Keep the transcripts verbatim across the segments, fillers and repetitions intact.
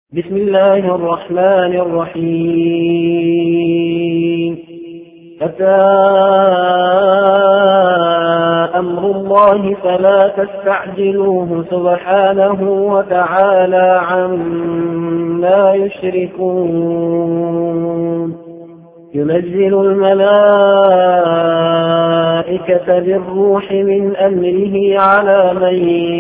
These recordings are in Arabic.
بسم الله الرحمن الرحيم. أتى أمر الله فلا تستعجلوه سبحانه وتعالى عما يشركون. ينزل الملائكة بالروح من أمره على من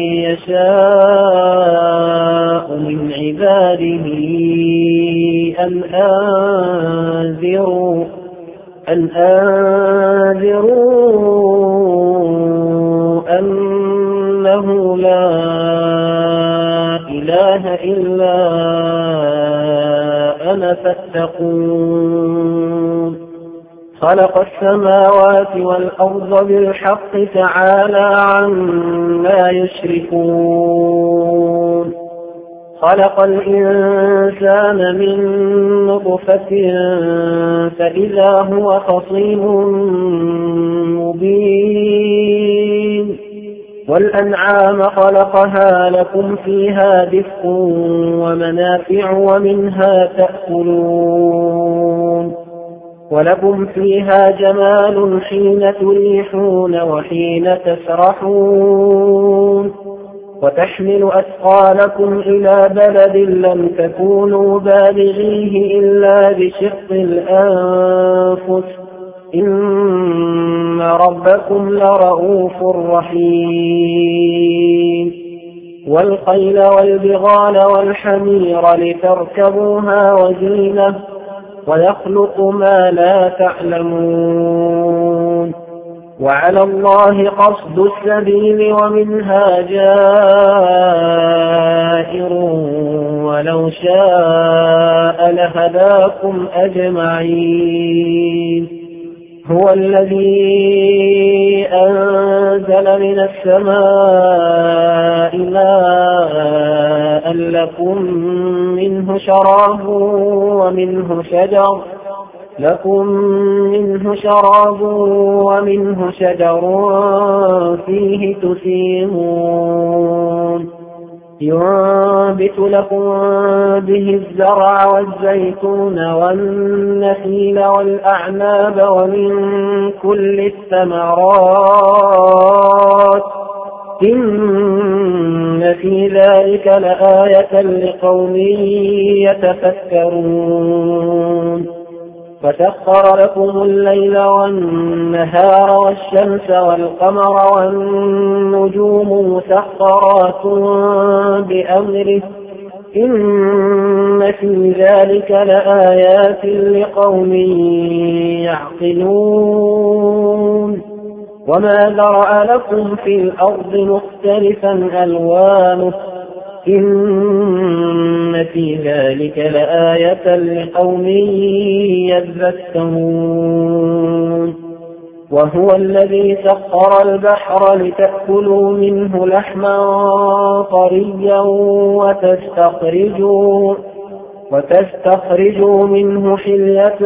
يشاء من عباده أن أنذروا أن أنذروا أنه لا إله إلا أنا فاتقون. خلق السماوات والأرض بالحق تعالى عما يشركون. خلق الإنسان من نطفة فإذا هو خصيم مبين. والأنعام خلقها لكم فيها دفء ومنافع ومنها تأكلون. ولكم فيها جمال حين تريحون وحين تسرحون. وتحمل أثقالكم إلى بلد لم تكونوا بالغيه إلا بشق الأنفس إن ربكم لرؤوف رحيم. والخيل والبغال والحمير لتركبوها وزينة ويخلق ما لا تعلمون. وعلى الله قصد السبيل ومنها جائر ولو شاء لهداكم أجمعين. هو الذي أنزل من السماء ماء لكم منه شراب ومنه شجر لكم منه شراب ومنه شجر فيه تسيمون. ينبت لكم به الزرع والزيتون والنخيل والأعناب ومن كل الثمرات إن في ذلك لآية لقوم يتفكرون. فسخر لكم الليل والنهار والشمس والقمر والنجوم مسخرات بأمره إن في ذلك لآيات لقوم يعقلون. وما ذرأ لكم في الأرض مختلفا ألوانه إن في ذلك لآية لقوم يذكرون. وهو الذي سخر البحر لتأكلوا منه لحما طريا وتستخرجوا, وتستخرجوا منه حلية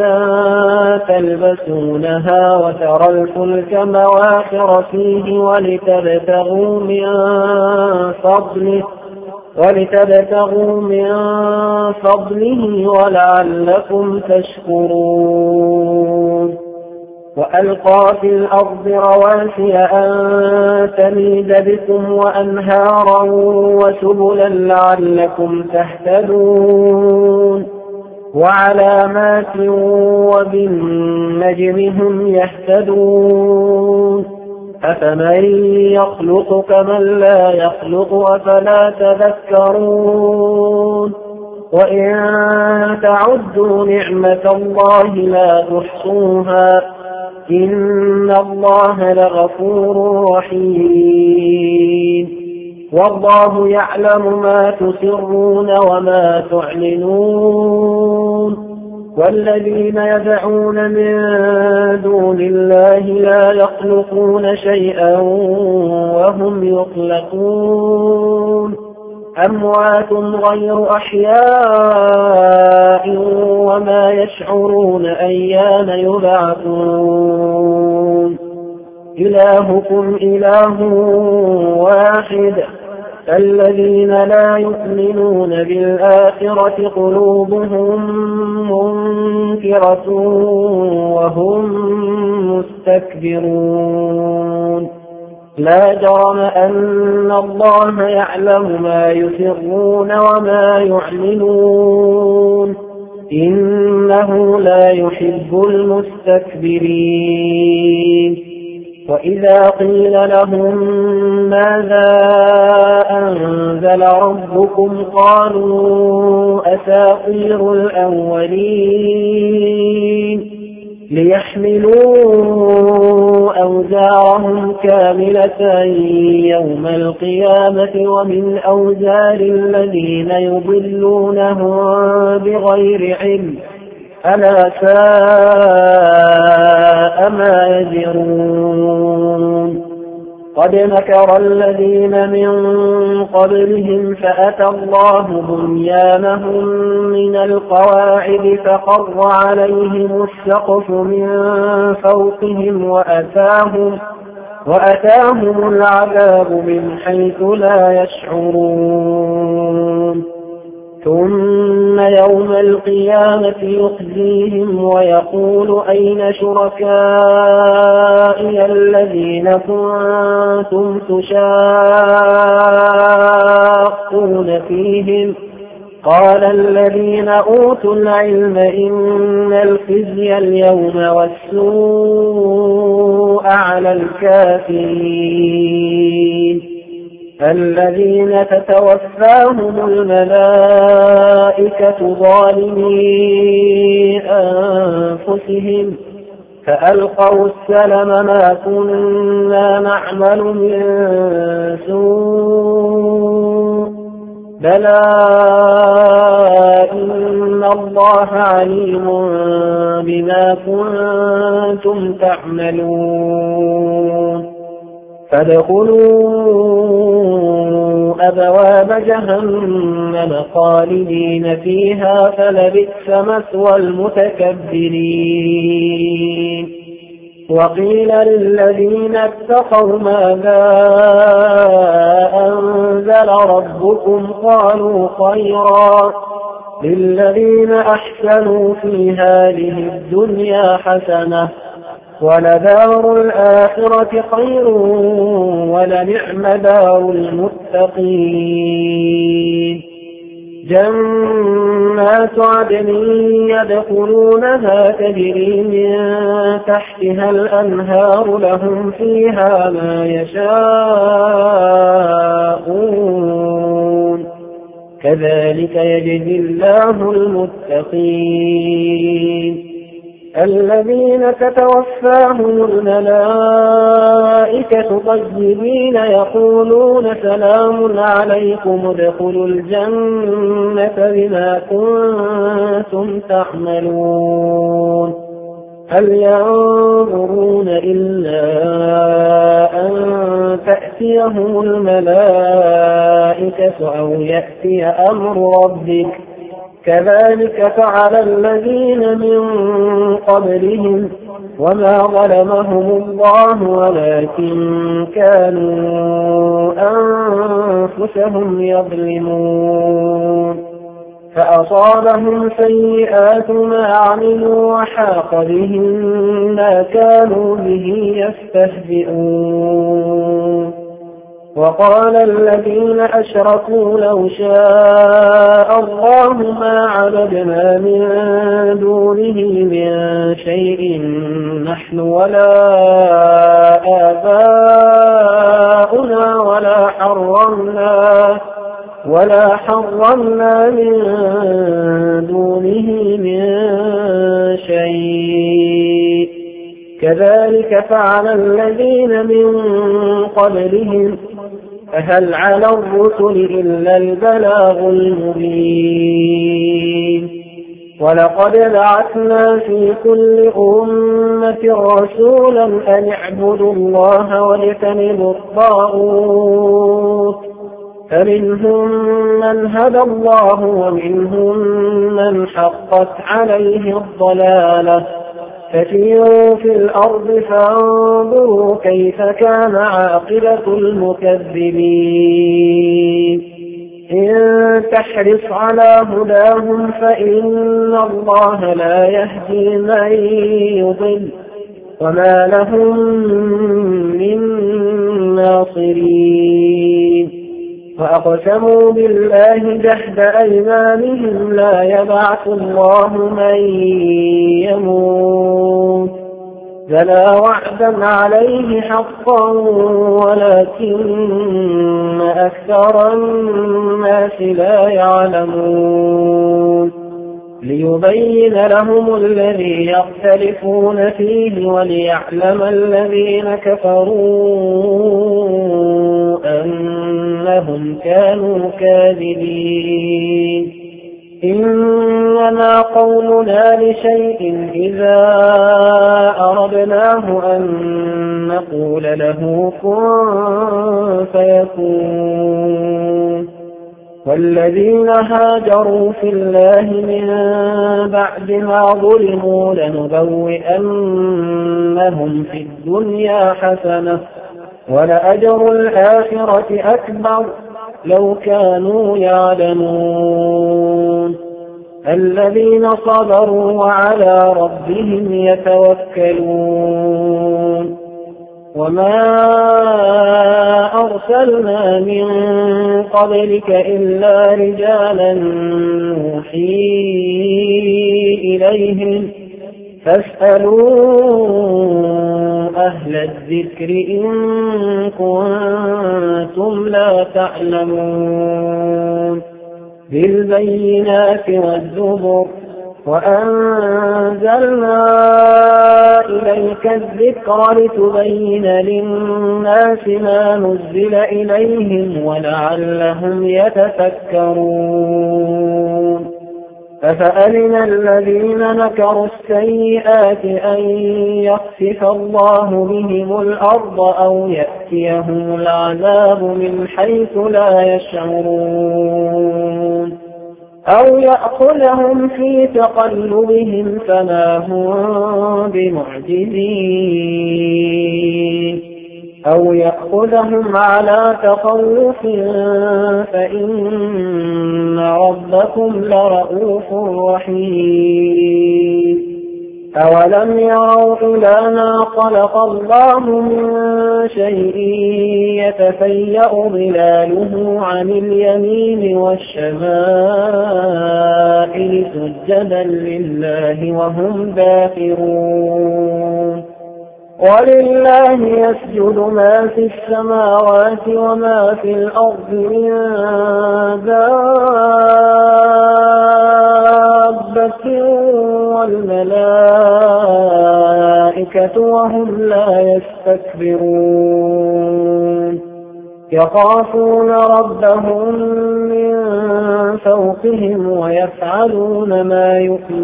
تلبسونها وترى الفلك مواخر فيه ولتبتغوا من فضله ولتبتغوا من فضله ولعلكم تشكرون. وألقى في الأرض رواسي أن تميد بكم وأنهارا وسبلا لعلكم تهتدون. وعلامات وبالنجم هم يهتدون. أفمن يخلق كمن لا يخلق أفلا تذكرون. وإن تعدوا نعمة الله لا تحصوها إن الله لغفور رحيم. والله يعلم ما تسرون وما تعلنون. والذين يدعون من دون الله لا يخلقون شيئا وهم يخلقون. أموات غير أحياء وما يشعرون أيان يبعثون. إلهكم إله واحد الذين لا يؤمنون بالآخرة قلوبهم منكرة وهم مستكبرون لا جرم أن الله يعلم ما يسرون وما يعلنون إنه لا يحب المستكبرين وإذا قيل لهم ماذا أنزل ربكم قالوا أساطير الأولين ليحملوا أوزارهم كاملة يوم القيامة ومن أوزار الذين يضلونهم بغير علم ألا ساء ما يزرون قد مكر الذين من قبلهم فأتى الله بنيانهم من القواعد فخر عليهم السقف من فوقهم وأتاهم, وأتاهم العذاب من حيث لا يشعرون ثم يوم القيامة يخزيهم ويقول أين شركائي الذين كنتم تشاقون فيهم قال الذين أوتوا العلم إن الخزي اليوم والسوء على الكافرين الذين تتوفاهم الملائكة ظالمي أنفسهم فألقوا السلم ما كنا نعمل من سوء بلى إن الله عليم بما كنتم تعملون فادخلوا أبواب جهنم خالدين فيها فلبئس مثوى المتكبرين وقيل للذين اتقوا ماذا أنزل ربكم قالوا خيرا للذين أحسنوا في هذه الدنيا حسنة ولدار الآخرة خير ولنعم دار المتقين جنات عدن يدخلونها تجري من تحتها الأنهار لهم فيها ما يشاءون كذلك يجزي الله المتقين الذين تتوفاهم الملائكة طيبين يقولون سلام عليكم ادخلوا الجنة بما كنتم تعملون هل ينظرون إلا أن تأتيهم الملائكة أو يأتي أمر ربك كذلك فعل الذين من قبلهم وما ظلمهم الله ولكن كانوا أنفسهم يظلمون فأصابهم سيئات ما عملوا وحاق بهم ما كانوا به يستهزئون وقال الذين أشركوا لو شاء الله ما عبدنا من دونه من شيء نحن ولا آباؤنا ولا حرمنا ولا حرمنا من دونه من شيء كذلك فعل الذين من قبلهم فهل على الرسل إلا البلاغ المبين ولقد بعثنا في كل أمة رسولا أن اعبدوا الله واجتنبوا الطاغوت فمنهم من هدى الله ومنهم من حقت عليه الضلالة فسيروا في الأرض فانظروا كيف كان عاقبة المكذبين إن تحرص على هداهم فإن الله لا يهدي من يضل وما لهم من ناصرين وأقسموا بالله جهد أيمانهم لا يبعث الله من يموت بلى وعدا عليه حقا ولكن أكثر الناس لا يعلمون ليبين لهم الذي يختلفون فيه وليعلم الذين كفروا أنهم كانوا كاذبين إنما قولنا لشيء إذا أردناه أن نقول له كن فيكون والذين هاجروا في الله من بعد ما ظلموا لنبوئنهم في الدنيا حسنة ولأجر الآخرة أكبر لو كانوا يعلمون الذين صبروا وعلى ربهم يتوكلون وما أرسلنا من قبلك إلا رجالا نوحي إليهم فاسألوا أهل الذكر إن كنتم لا تعلمون بالبينات والزبر وأنزلنا إليك الذكر لتبين للناس ما نزل إليهم ولعلهم يتفكرون أفأمن الذين مكروا السيئات أن يخسف الله بهم الأرض أو يأتيهم العذاب من حيث لا يشعرون أو يأخذهم في تقلبهم فما هم بمعجزين أو يأخذهم على تخوف فإن ربكم لرؤوف رحيم أولم يروا إلى ما خلق الله من شيء يتفيأ ظلاله عن اليمين والشمائل سجدا لله وهم داخرون ولله يسجد ما في السماوات وما في الأرض من دابة والملائكة وهم لا يستكبرون يخافون ربهم من فوقهم ويفعلون ما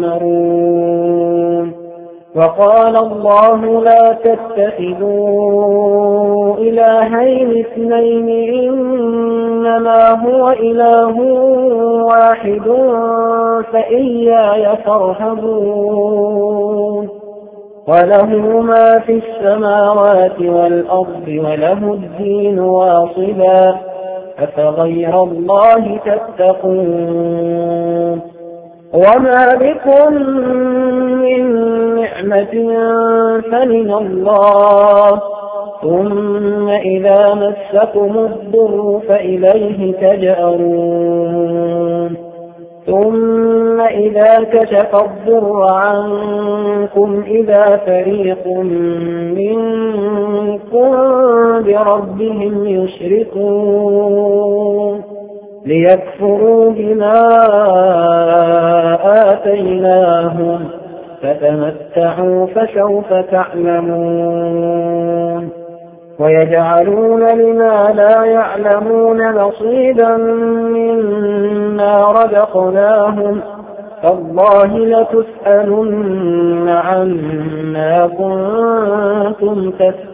يؤمرون وقال الله لا تتخذوا إلهين اثنين إنما هو إله واحد فإياي فارهبون وله ما في السماوات والأرض وله الدين واصبا أفغير الله تتقون وما بكم من نعمة فمن الله ثم إذا مسكم الضر فإليه تجأرون ثم إذا كشف الضر عنكم إذا فريق منكم بربهم يشركون ليكفروا بما آتيناهم فتمتعوا فسوف تعلمون ويجعلون لما لا يعلمون نصيبا مما رزقناهم فالله لتسألن عما كنتم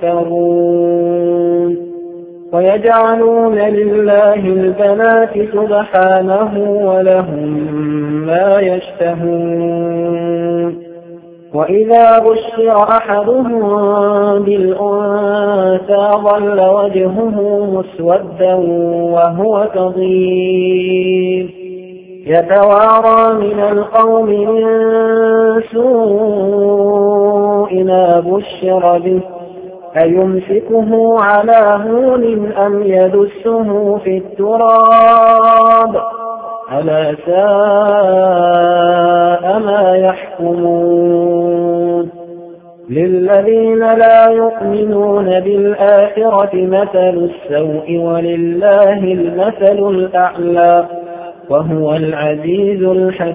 تفترون ويجعلون لله البنات سبحانه ولهم ما يشتهون وإذا بشر أحدهم بالأنثى ظل وجهه مسودا وهو كظيم يتوارى من القوم من سوء ما بشر به أيمسكه على هون أم يدسه في التراب ألا ساء ما يحكمون للذين لا يؤمنون بالآخرة مثل السوء ولله المثل الأعلى وهو العزيز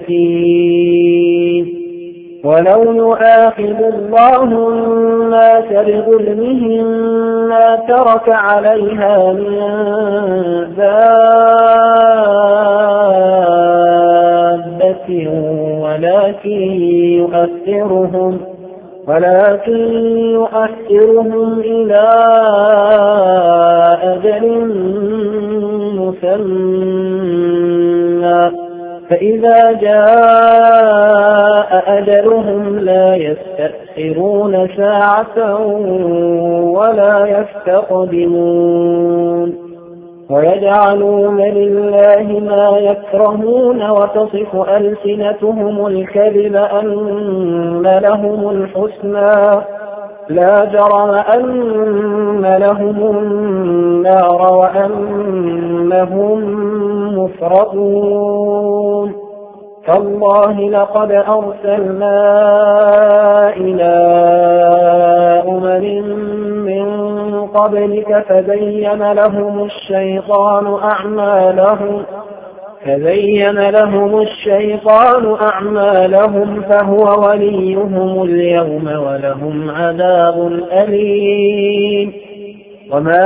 الحكيم ولو يؤاخذ الله الناس بظلمهم ما ترك عليها من دابة ولكن يؤثرهم ولكن يؤثرهم إلى أجل مسمى فإذا جاء أجلهم لا يستأخرون ساعة ولا يستقدمون ويجعلون لله ما يكرهون وتصف ألسنتهم الكذب أن لهم الحسنى لا جرم أن لهم النار وأنهم مفرطون تالله لقد أرسلنا إلى أمم من قبلك فزين لهم الشيطان أعمالهم فزين لهم الشيطان أعمالهم فهو وليهم اليوم ولهم عذاب أليم وما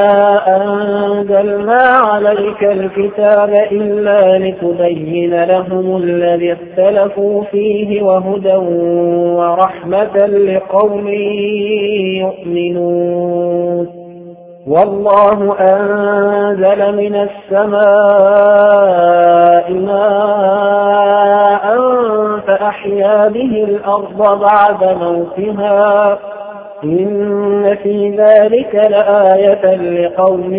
أنزلنا عليك الكتاب إلا لتبين لهم الذي اختلفوا فيه وهدى ورحمة لقوم يؤمنون والله أنزل من السماء ماء فأحيا به الأرض بعد موتها إن في ذلك لآية لقوم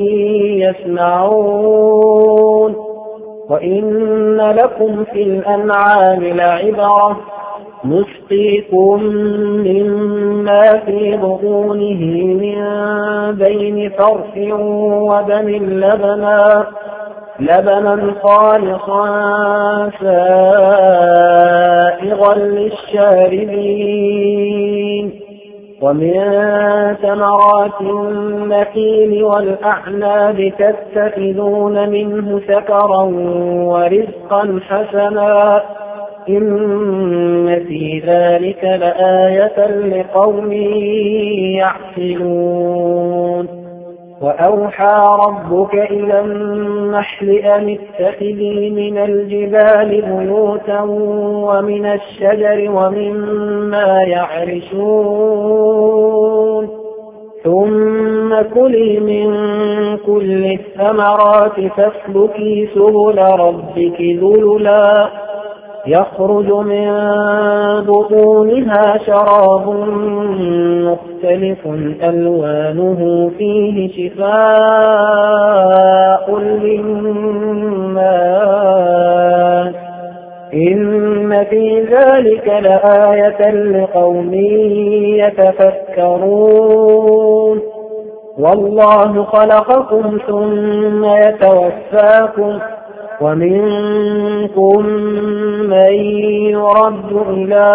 يسمعون وإن لكم في الأنعام لعبرة نسقيكم مما في بطونه من بين فرث ودم لبنا لبنا خالصا سائغا للشاربين ومن ثمرات النخيل والأعناب تتخذون منه سكرا ورزقا حسنا إن في ذلك لآية لقوم يعقلون وأوحى ربك إلى النحل أن اتخذي من الجبال بيوتا ومن الشجر ومما يعرشون ثم كلي من كل الثمرات فاسلكي سبل ربك ذللا يخرج من بطونها شراب مختلف ألوانه فيه شفاء للناس إن في ذلك لآية لقوم يتفكرون والله خلقكم ثم يتوفاكم ومنكم من يرد إلى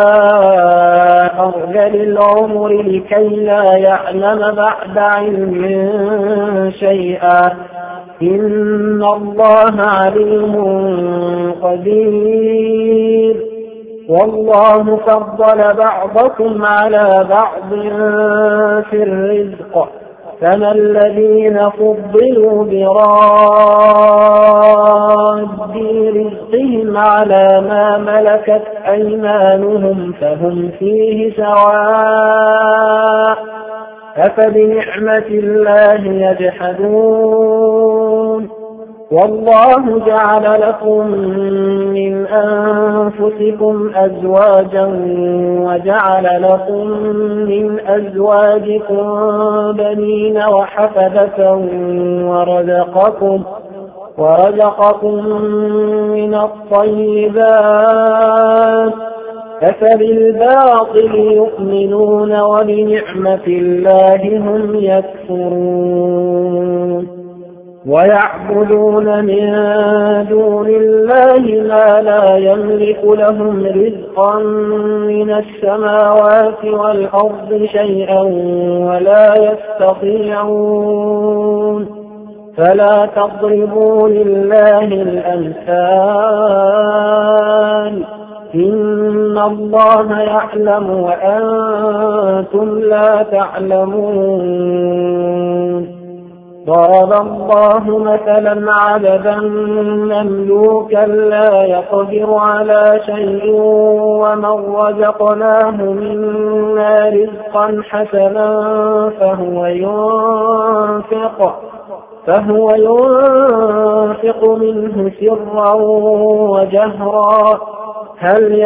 أرذل العمر لكي لا يعلم بعد علم شيئا إن الله عليم قدير والله فضل بعضكم على بعض في الرزق فما الذين فضلوا براد رزقهم على ما ملكت أيمانهم فهم فيه سواء أفبنعمة الله يجحدون والله جعل لكم من أنفسكم أزواجا وجعل لكم من أزواجكم بنين وحفدة ورزقكم ورزقكم من الطيبات أفبالباطل يؤمنون وبنعمة الله هم يكفرون ويعبدون من دون الله ما لا يملك لهم رزقا من السماوات والأرض شيئا ولا يستطيعون فلا تضربوا لله الأمثال إن الله يعلم وأنتم لا تعلمون ضرب الله مثلا عبدا مملوكا لا يقدر على شيء ومن رزقناه منا رزقا حسنا فهو ينفق فهو ينفق منه سرا وجهرا هل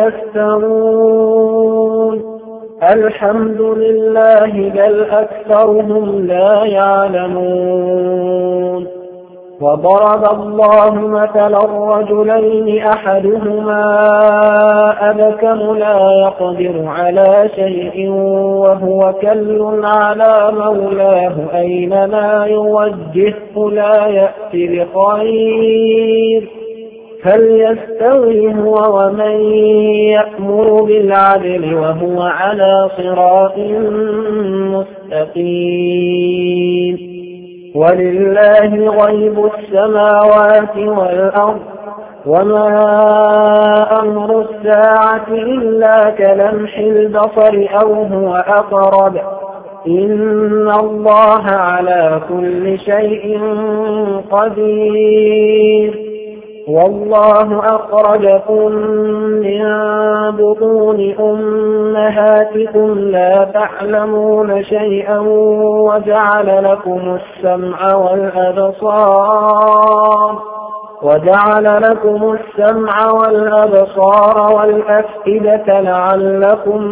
يستوون الحمد لله بل أكثرهم لا يعلمون وضرب الله مثلا رجلين أحدهما أبكم لا يقدر على شيء وهو كل على مولاه أينما يوجهه لا يأتي بخير هل يستوي هو ومن يأمر بالعدل وهو على صراط مستقيم ولله غيب السماوات والأرض وما أمر الساعة إلا كلمح البصر أو هو أقرب إن الله على كل شيء قدير والله أخرجكم من بطون أمهاتكم لا تعلمون شيئا وجعل لكم السمع والأبصار وجعل لكم السمع والأبصار والأفئدة لعلكم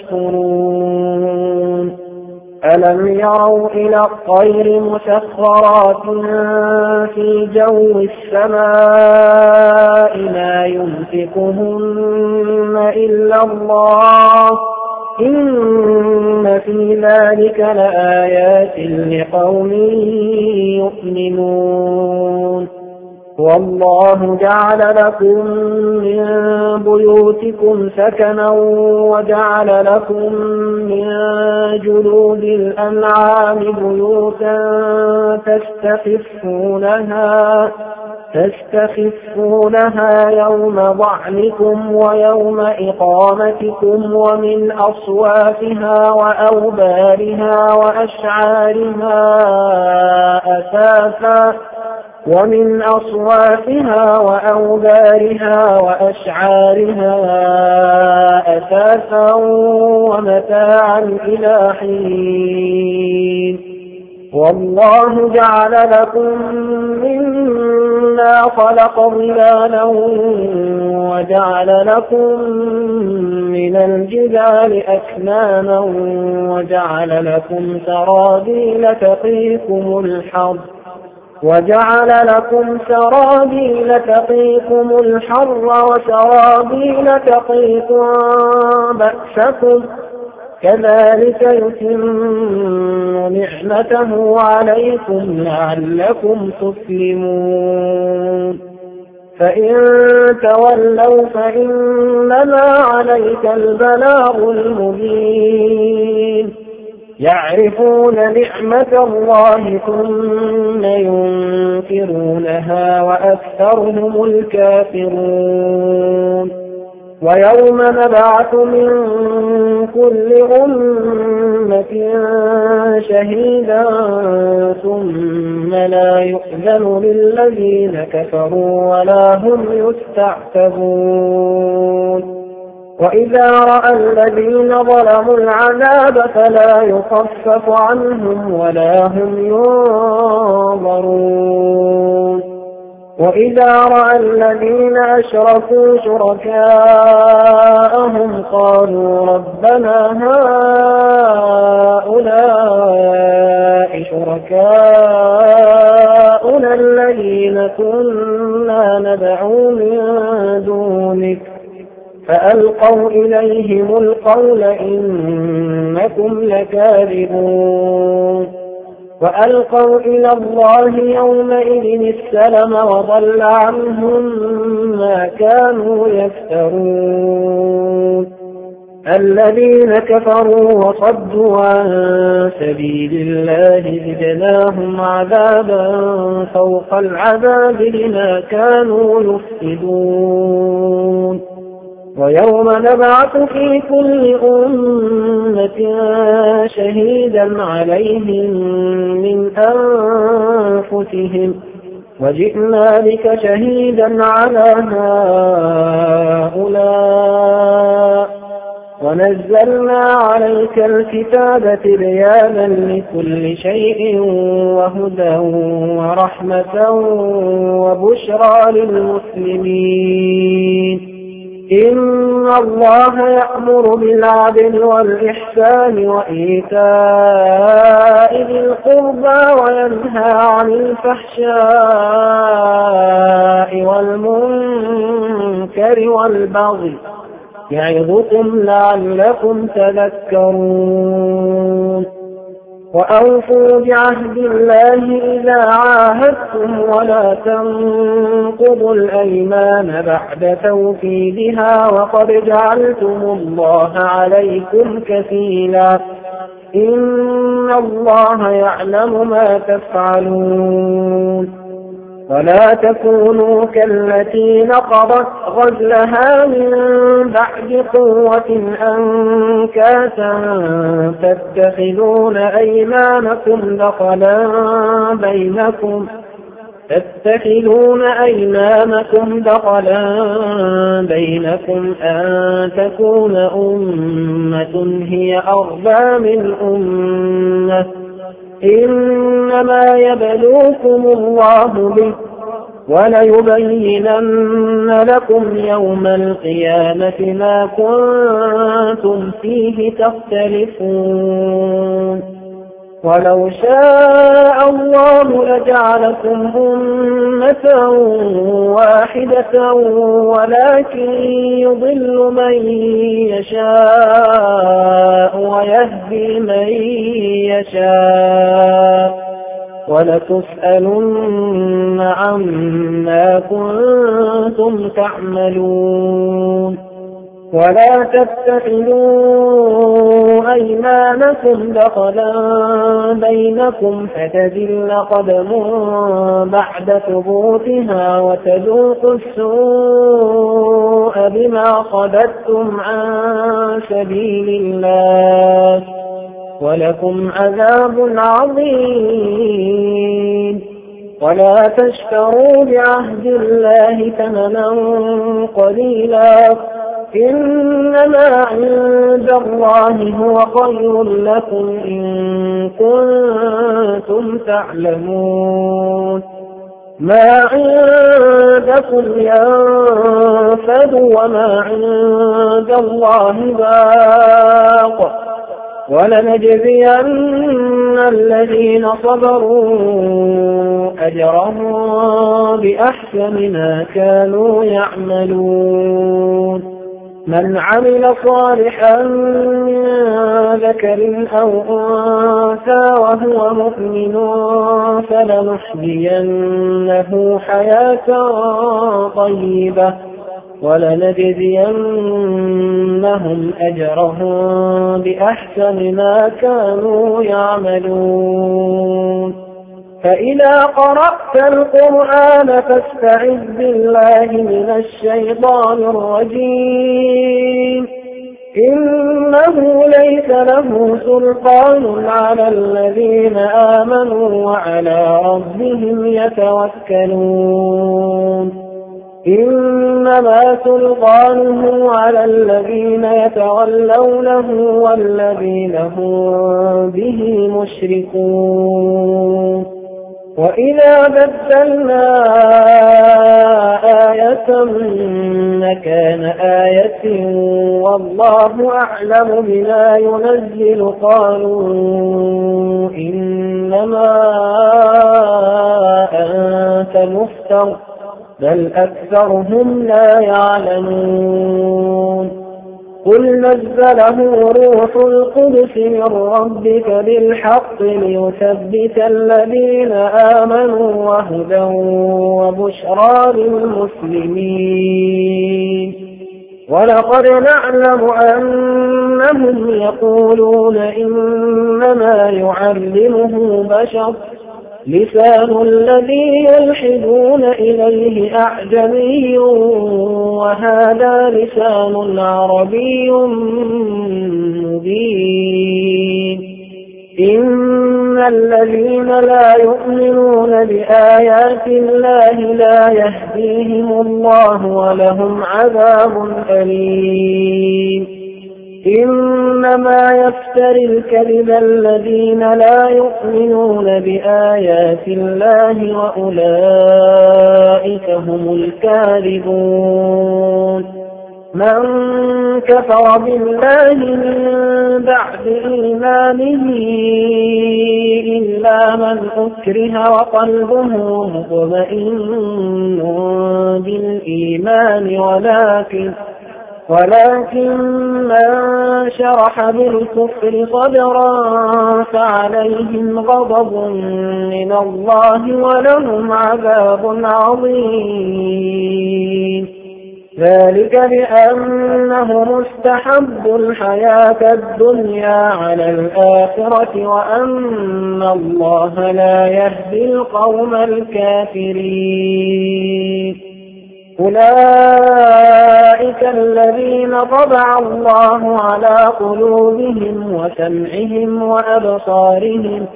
تشكرون ألم يروا إلى الطير مسخرات في جو السماء ما يمسكهن إلا الله إن في ذلك لآيات لقوم يؤمنون والله جعل لكم من بيوتكم سكنا وجعل لكم من جلود الأنعام بيوتا تستخفونها تستخفونها يوم ضعنكم ويوم إقامتكم ومن أصوافها وأوبارها وأشعارها أثاثا ومن أصوافها وأوبارها وأشعارها أثاثا ومتاعا إلى حين والله جعل لكم مما خلق ظلالا وجعل لكم من الجبال أكنانا وجعل لكم سرابيل تقيكم الحر وجعل لكم سرابيل تقيكم الحر وسرابيل تقيكم بأسكم كذلك يتم نعمته عليكم لعلكم تسلمون فإن تولوا فإنما عليك البلاغ المبين يعرفون نعمة الله ثم ينكرونها وأكثرهم الكافرون ويوم نبعث من كل أمة شهيدا ثم لا يؤذن للذين كفروا ولا هم يستعتبون وإذا رأى الذين ظلموا العذاب فلا يخفف عنهم ولا هم ينظرون وإذا رأى الذين أشركوا شركاءهم قالوا ربنا هؤلاء شركاؤنا الذين كنا ندعو من دونك فألقوا إليهم القول إنكم لكاذبون وألقوا إلى الله يومئذ السلم وضل عنهم ما كانوا يفترون الذين كفروا وصدوا عن سبيل الله زدناهم عذابا فوق العذاب بما كانوا يفسدون ويوم نبعث في كل أمة شهيدا عليهم من أنفسهم وجئنا بك شهيدا على هؤلاء ونزلنا عليك الكتاب تبيانا لكل شيء وهدى ورحمة وبشرى للمسلمين إن الله يأمر بالعدل والإحسان وإيتاء ذي القربى وينهى عن الفحشاء والمنكر والبغي يعظكم لعلكم تذكرون وأوفوا بعهد الله إذا عاهدتم ولا تنقضوا الأيمان بعد توكيدها وقد جعلتم الله عليكم كفيلا إن الله يعلم ما تفعلون ولا تكونوا كالتي نقضت غزلها من بعد قوة أنكاثا تتخذون أيمانكم دخلا بينكم تتخذون أيمانكم دخلا بينكم أن تكون أمة هي أربى من أمة إنما يبلوكم الله به وليبينن لكم يوم القيامة ما كنتم فيه تختلفون ولو شاء الله لجعلكم أمة واحدة ولكن يضل من يشاء ويهدي من يشاء ولتسألن عما كنتم تعملون ولا تتخذوا أيمانكم دخلا بينكم فتزل قدم بعد ثبوتها وتذوقوا السوء بما صددتم عن سبيل الله ولكم عذاب عظيم ولا تشتروا بعهد الله ثمنا قليلا إنما عند الله هو خير لكم إن كنتم تعلمون ما عندكم ينفد وما عند الله باق ولنجزين الذين صبروا أجرهم بأحسن ما كانوا يعملون من عمل صالحا من ذكر أو أنثى وهو مؤمن فلنحيينه حياة طيبة ولنجزينهم أجرهم بأحسن ما كانوا يعملون فإذا قرأت القرآن فاستعذ بالله من الشيطان الرجيم إنه ليس له سلطان على الذين آمنوا وعلى ربهم يتوكلون إنما سلطانه على الذين يتولونه والذين هم به مشركون وإذا بدلنا آية مكان آية والله أعلم بما ينزل قالوا إنما أنت مفتر بل أكثرهم لا يعلمون قل نزله روح القدس من ربك بالحق ليثبت الذين آمنوا وهدى وبشرى للمسلمين ولقد نعلم أنهم يقولون إنما يعلمه بشر لسان الذي يلحدون إليه أعجمي وهذا لسان عربي مبين إن الذين لا يؤمنون بآيات الله لا يهديهم الله ولهم عذاب أليم إنما يفتري الكذب الذين لا يؤمنون بآيات الله وأولئك هم الكاذبون من كفر بالله من بعد إيمانه إلا من أكره وقلبه مطمئن بالإيمان ولكن ولكن من شرح بالكفر صدرا فعليهم غضب من الله ولهم عذاب عظيم ذلك بأنهم استحبوا الحياة الدنيا على الآخرة وأن الله لا يهدي القوم الكافرين أولئك الذين طبع الله على قلوبهم وسمعهم وأبصارهم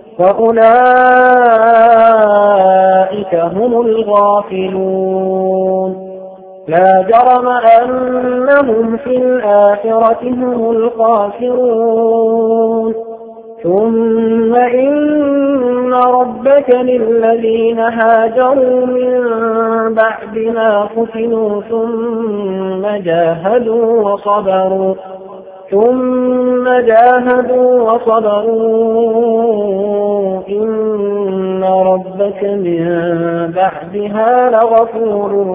وأولئك هم الغافلون لا جرم أنهم في الآخرة هم الخاسرون ثم إن ربك للذين هاجروا من بعد ما فتنوا ثم جاهدوا وصبروا ثم جاهدوا وصبروا إن ربك من بعدها لغفور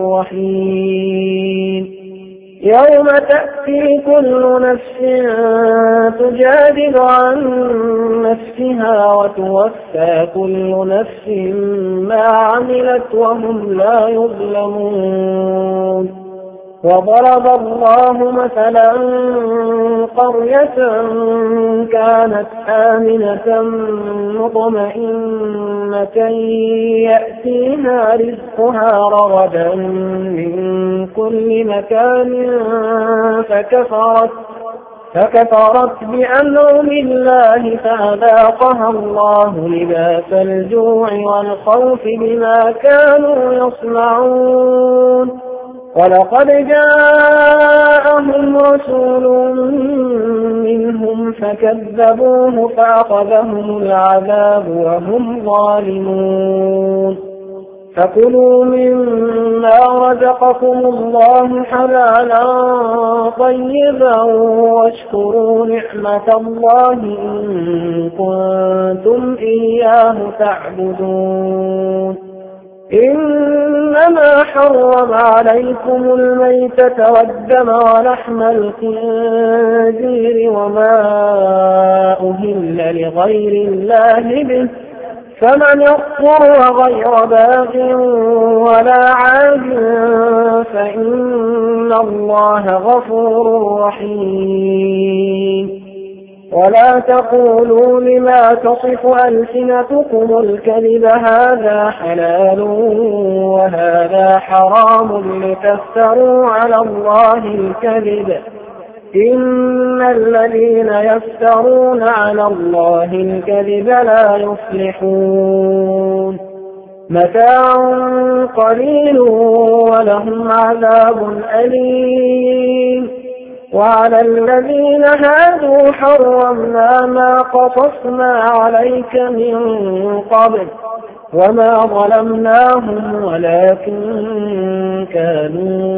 رحيم يوم تأتي كل نفس تجادل عن نفسها وتوفى كل نفس ما عملت وهم لا يظلمون وضرب الله مثلا قرية كانت آمنة مطمئنة يأتيها رزقها رغدا من كل مكان فكفرت فكفرت بأنعم الله فأذاقها الله لباس الجوع والخوف بما كانوا يصنعون ولقد جاءهم رسول منهم فكذبوه فأخذهم العذاب وهم ظالمون فكلوا مما رزقكم الله حلالا طيبا واشكروا نعمة الله إن كنتم إياه تعبدون إنما حرم عليكم الميتة والدم ولحم الخنزير وما أهل لغير الله به فمن يضطر غير باغ ولا عاد فإن الله غفور رحيم ولا تقولوا لما تصف ألسنتكم الكذب هذا حلال وهذا حرام لتفتروا على الله الكذب إن الذين يفترون على الله الكذب لا يفلحون متاع قليل ولهم عذاب أليم وعلى الذين هادوا حرمنا ما قصصنا عليك من قبل وما ظلمناهم ولكن كانوا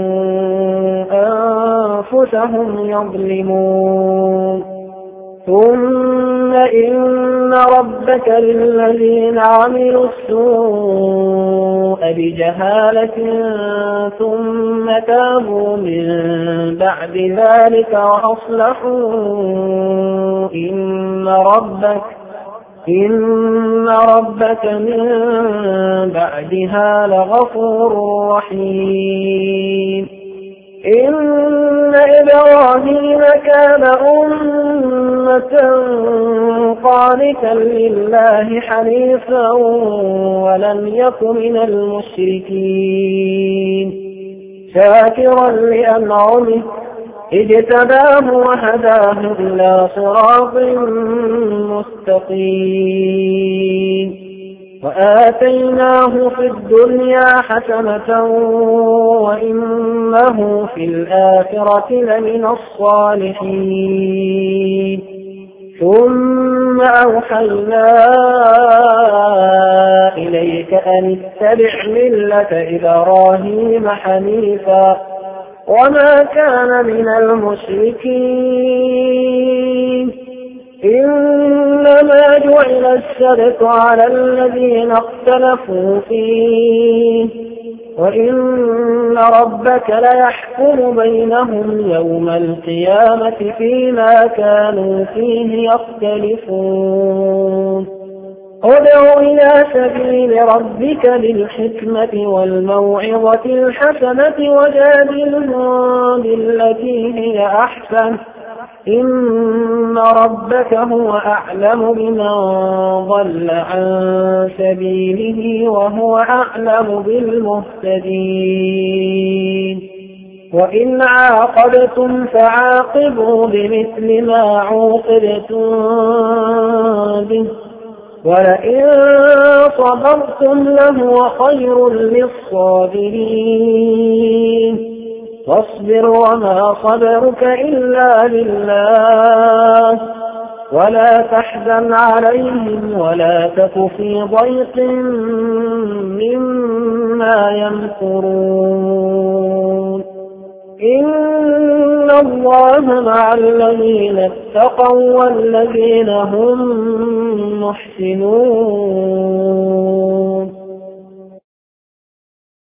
أنفسهم يظلمون ثم إن ربك للذين عملوا السوء بجهالة ثم تابوا من بعد ذلك وأصلحوا إن ربك إن ربك من بعدها لغفور رحيم إن إبراهيم كان أمة قانتا لله حنيفا ولم يك من المشركين شاكرا لأنعمه اجتباه وهداه إلى صراط مستقيم وآتيناه في الدنيا حسنة وإنه في الآخرة لمن الصالحين ثم أوحينا إليك أن اتبع ملة إبراهيم حنيفا وما كان من المشركين إنما جعل السبت على الذين اختلفوا فيه وإن ربك ليحكم بينهم يوم القيامة فيما كانوا فيه يختلفون ادع إلى سبيل ربك بالحكمة والموعظة الحسنة وجادلهم بالتي هي أحسن إن ربك هو أعلم بمن ضل عن سبيله وهو أعلم بالمهتدين وإن عاقبتم فعاقبوا بمثل ما عوقبتم به ولئن صبرتم لهو خير للصابرين واصبر وما صبرك إلا بالله ولا تحزن عليهم ولا تك في ضيق مما يمكرون إن الله مع الذين اتقوا والذين هم محسنون